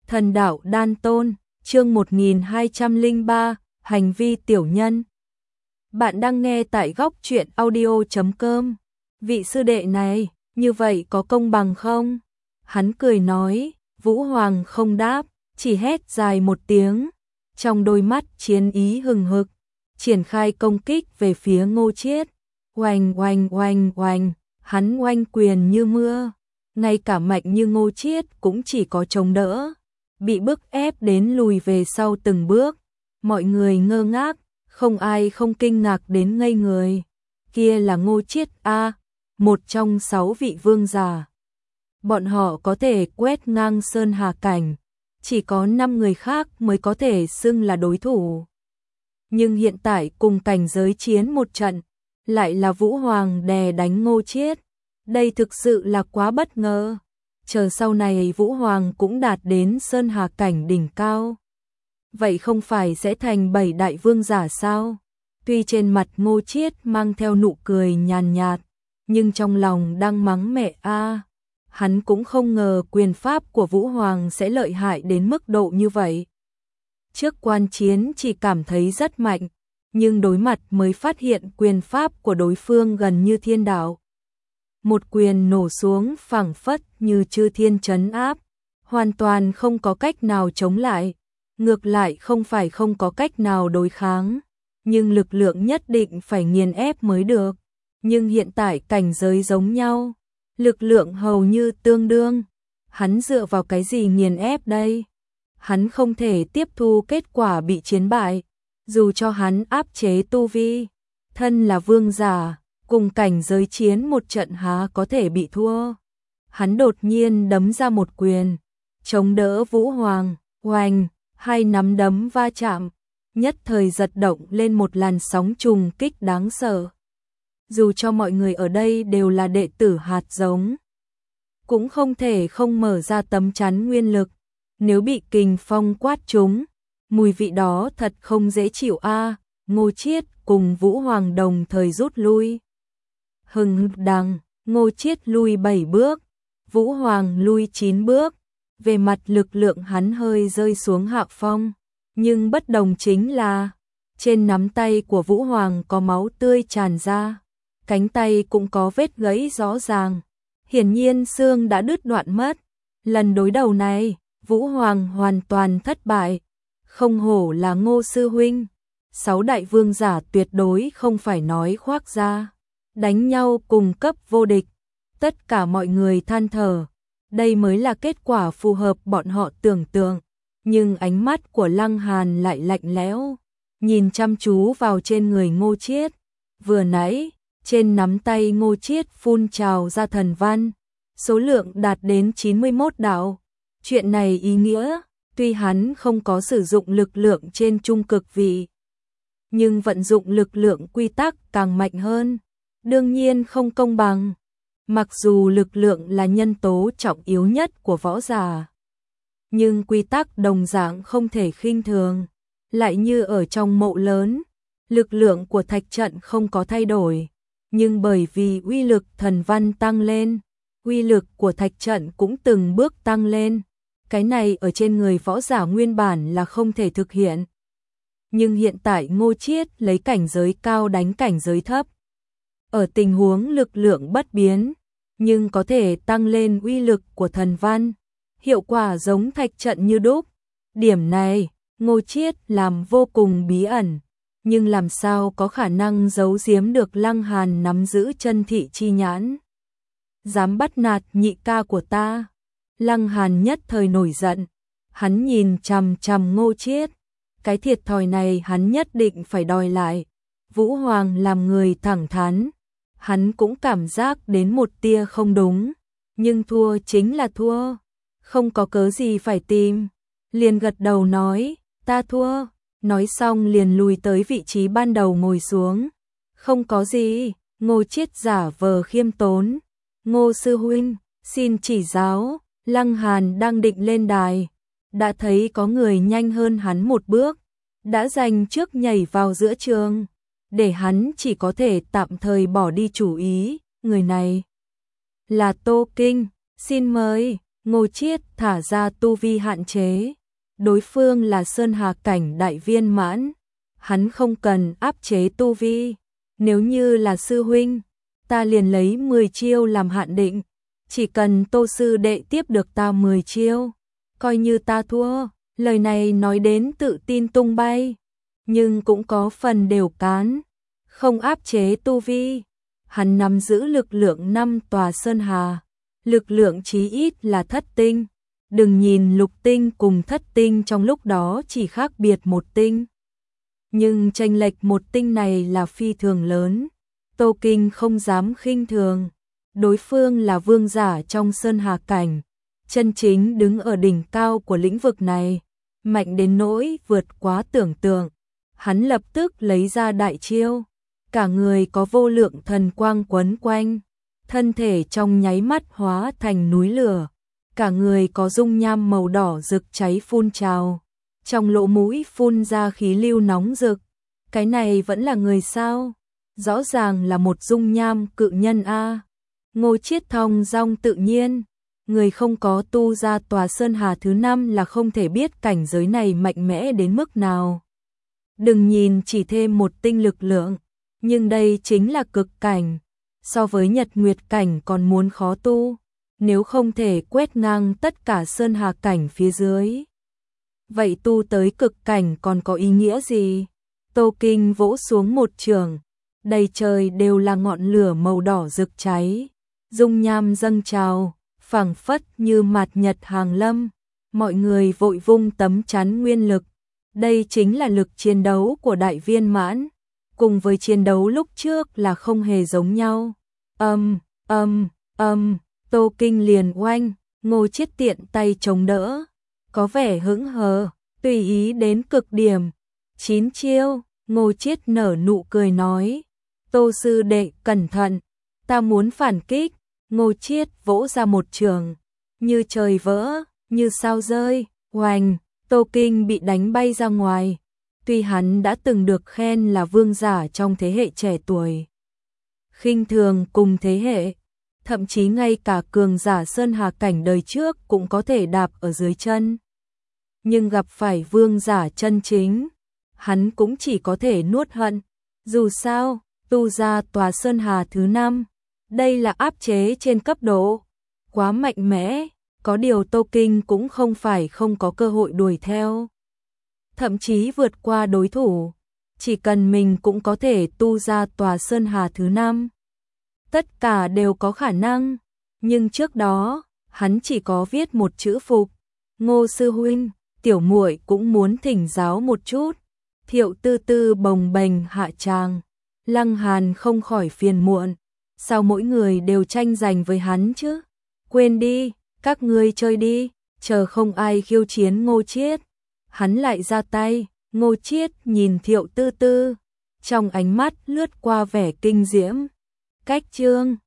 Thần đạo đan tôn, chương 1203, hành vi tiểu nhân. Bạn đang nghe tại góc truyện audio.com. Vị sư đệ này, như vậy có công bằng không? Hắn cười nói, Vũ Hoàng không đáp, chỉ hét dài một tiếng. Trong đôi mắt chiến ý hừng hực, triển khai công kích về phía Ngô Chiết. Oanh oanh oanh oanh, hắn oanh quyền như mưa. Ngay cả mạnh như Ngô Chiết cũng chỉ có chống đỡ, bị bức ép đến lùi về sau từng bước. Mọi người ngơ ngác, không ai không kinh ngạc đến ngây người. Kia là Ngô Chiết a, một trong 6 vị vương giả. Bọn họ có thể quét ngang sơn hà cảnh, chỉ có 5 người khác mới có thể xưng là đối thủ. Nhưng hiện tại cùng cảnh giới chiến một trận, lại là Vũ Hoàng đè đánh Ngô Chiết. Đây thực sự là quá bất ngờ. Chờ sau này Vũ Hoàng cũng đạt đến sơn hà cảnh đỉnh cao, vậy không phải sẽ thành 7 đại vương giả sao? Tuy trên mặt Ngô Chiết mang theo nụ cười nhàn nhạt, nhưng trong lòng đang mắng mẹ a. Hắn cũng không ngờ quyền pháp của Vũ Hoàng sẽ lợi hại đến mức độ như vậy. Trước quan chiến chỉ cảm thấy rất mạnh, nhưng đối mặt mới phát hiện quyền pháp của đối phương gần như thiên đạo. Một quyền nổ xuống phảng phất như chư thiên trấn áp, hoàn toàn không có cách nào chống lại. Ngược lại không phải không có cách nào đối kháng, nhưng lực lượng nhất định phải nghiền ép mới được. Nhưng hiện tại cảnh giới giống nhau, lực lượng hầu như tương đương. Hắn dựa vào cái gì nghiền ép đây? Hắn không thể tiếp thu kết quả bị chiến bại, dù cho hắn áp chế tu vi, thân là vương giả, cùng cảnh giới chiến một trận há có thể bị thua. Hắn đột nhiên đấm ra một quyền, chống đỡ Vũ Hoàng, oanh, hai nắm đấm va chạm, nhất thời giật động lên một làn sóng trùng kích đáng sợ. Dù cho mọi người ở đây đều là đệ tử hạt giống, cũng không thể không mở ra tấm chắn nguyên lực, nếu bị kình phong quát trúng, mùi vị đó thật không dễ chịu a. Ngô Chiết cùng Vũ Hoàng đồng thời rút lui. Hừng đằng, Ngô Chiết lui 7 bước, Vũ Hoàng lui 9 bước. Về mặt lực lượng hắn hơi rơi xuống hạ phong, nhưng bất đồng chính là trên nắm tay của Vũ Hoàng có máu tươi tràn ra, cánh tay cũng có vết gãy rõ ràng, hiển nhiên xương đã đứt đoạn mất. Lần đối đầu này, Vũ Hoàng hoàn toàn thất bại, không hổ là Ngô sư huynh, 6 đại vương giả tuyệt đối không phải nói khoác ra, đánh nhau cùng cấp vô địch. Tất cả mọi người than thở, đây mới là kết quả phù hợp bọn họ tưởng tượng. Nhưng ánh mắt của Lăng Hàn lại lạnh lẽo, nhìn chăm chú vào trên người Ngô Chiết. Vừa nãy, trên nắm tay Ngô Chiết phun trào ra thần văn, số lượng đạt đến 91 đạo. Chuyện này ý nghĩa, tuy hắn không có sử dụng lực lượng trên trung cực vị, nhưng vận dụng lực lượng quy tắc càng mạnh hơn, đương nhiên không công bằng. Mặc dù lực lượng là nhân tố trọng yếu nhất của võ giả, nhưng quy tắc đồng dạng không thể khinh thường. Lại như ở trong mộ lớn, lực lượng của thạch trận không có thay đổi, nhưng bởi vì uy lực thần văn tăng lên, uy lực của thạch trận cũng từng bước tăng lên. Cái này ở trên người võ giả nguyên bản là không thể thực hiện. Nhưng hiện tại Ngô Chiết lấy cảnh giới cao đánh cảnh giới thấp. Ở tình huống lực lượng bất biến, nhưng có thể tăng lên uy lực của thần văn, hiệu quả giống thạch trận như đúc. Điểm này, Ngô Chiết làm vô cùng bí ẩn, nhưng làm sao có khả năng giấu giếm được Lăng Hàn nắm giữ chân thị chi nhãn. Dám bắt nạt nhị ca của ta. Lăng Hàn nhất thời nổi giận, hắn nhìn chằm chằm Ngô Chiết, cái thiệt thòi này hắn nhất định phải đòi lại. Vũ Hoàng làm người thẳng thắn, hắn cũng cảm giác đến một tia không đúng, nhưng thua chính là thua, không có cớ gì phải tìm. Liền gật đầu nói, ta thua, nói xong liền lùi tới vị trí ban đầu ngồi xuống. Không có gì, Ngô Chiết giả vờ khiêm tốn, Ngô sư huynh, xin chỉ giáo. Lăng Hàn đang định lên đài, đã thấy có người nhanh hơn hắn một bước, đã giành trước nhảy vào giữa trường, để hắn chỉ có thể tạm thời bỏ đi chủ ý. Người này là Tô Kinh, xin mời. Ngô Chiết thả ra tu vi hạn chế. Đối phương là Sơn Hà cảnh đại viên mãn. Hắn không cần áp chế tu vi. Nếu như là sư huynh, ta liền lấy 10 chiêu làm hạn định. Chỉ cần Tô sư đệ tiếp được ta 10 chiêu, coi như ta thua. Lời này nói đến tự tin tung bay, nhưng cũng có phần đều cán. Không áp chế tu vi, hắn nắm giữ lực lượng 5 tòa sơn hà, lực lượng chí ít là thất tinh. Đừng nhìn lục tinh cùng thất tinh trong lúc đó chỉ khác biệt một tinh, nhưng chênh lệch một tinh này là phi thường lớn. Tô Kinh không dám khinh thường. Đối phương là vương giả trong sơn hà cảnh, chân chính đứng ở đỉnh cao của lĩnh vực này, mạnh đến nỗi vượt quá tưởng tượng. Hắn lập tức lấy ra đại chiêu, cả người có vô lượng thần quang quấn quanh, thân thể trong nháy mắt hóa thành núi lửa, cả người có dung nham màu đỏ rực cháy phun trào, trong lỗ mũi phun ra khí lưu nóng rực. Cái này vẫn là người sao? Rõ ràng là một dung nham cự nhân a. Ngô Chiết thong dong tự nhiên, người không có tu ra tòa sơn hà thứ 5 là không thể biết cảnh giới này mạnh mẽ đến mức nào. Đừng nhìn chỉ thêm một tinh lực lượng, nhưng đây chính là cực cảnh, so với nhật nguyệt cảnh còn muốn khó tu, nếu không thể quét ngang tất cả sơn hà cảnh phía dưới. Vậy tu tới cực cảnh còn có ý nghĩa gì? Tô Kinh vỗ xuống một trường, đầy trời đều là ngọn lửa màu đỏ rực cháy, dung nham dâng trào, phảng phất như mạt nhật hàng lâm, mọi người vội vung tấm chắn nguyên lực. Đây chính là lực chiến đấu của đại viên mãn, cùng với chiến đấu lúc trước là không hề giống nhau. Tô Kinh liền oanh, Ngô Chiết tiện tay chống đỡ, có vẻ hững hờ, tùy ý đến cực điểm. 9 chiêu, Ngô Chiết nở nụ cười nói, Tô sư đệ cẩn thận, ta muốn phản kích. Ngô Chiết vỗ ra một trường, như trời vỡ, như sao rơi, oanh, Tô Kinh bị đánh bay ra ngoài. Tuy hắn đã từng được khen là vương giả trong thế hệ trẻ tuổi, khinh thường cùng thế hệ, thậm chí ngay cả cường giả sơn hà cảnh đời trước cũng có thể đạp ở dưới chân. Nhưng gặp phải vương giả chân chính, hắn cũng chỉ có thể nuốt hận. Dù sao, tu ra tòa sơn hà thứ 5, đây là áp chế trên cấp độ quá mạnh mẽ, có điều Tô Kinh cũng không phải không có cơ hội đuổi theo, thậm chí vượt qua đối thủ, chỉ cần mình cũng có thể tu ra tòa sơn hà thứ 5. Tất cả đều có khả năng, nhưng trước đó, hắn chỉ có viết một chữ phục. Ngô sư huynh, tiểu muội cũng muốn thỉnh giáo một chút. Thiệu Tư Tư bồng bềnh hạ tràng, Lăng Hàn không khỏi phiền muộn. Sao mỗi người đều tranh giành với hắn chứ? Quên đi, các ngươi chơi đi, chờ không ai khiêu chiến Ngô Chiết. Hắn lại ra tay, Ngô Chiết nhìn Thiệu Tư Tư, trong ánh mắt lướt qua vẻ kinh diễm. Cách chương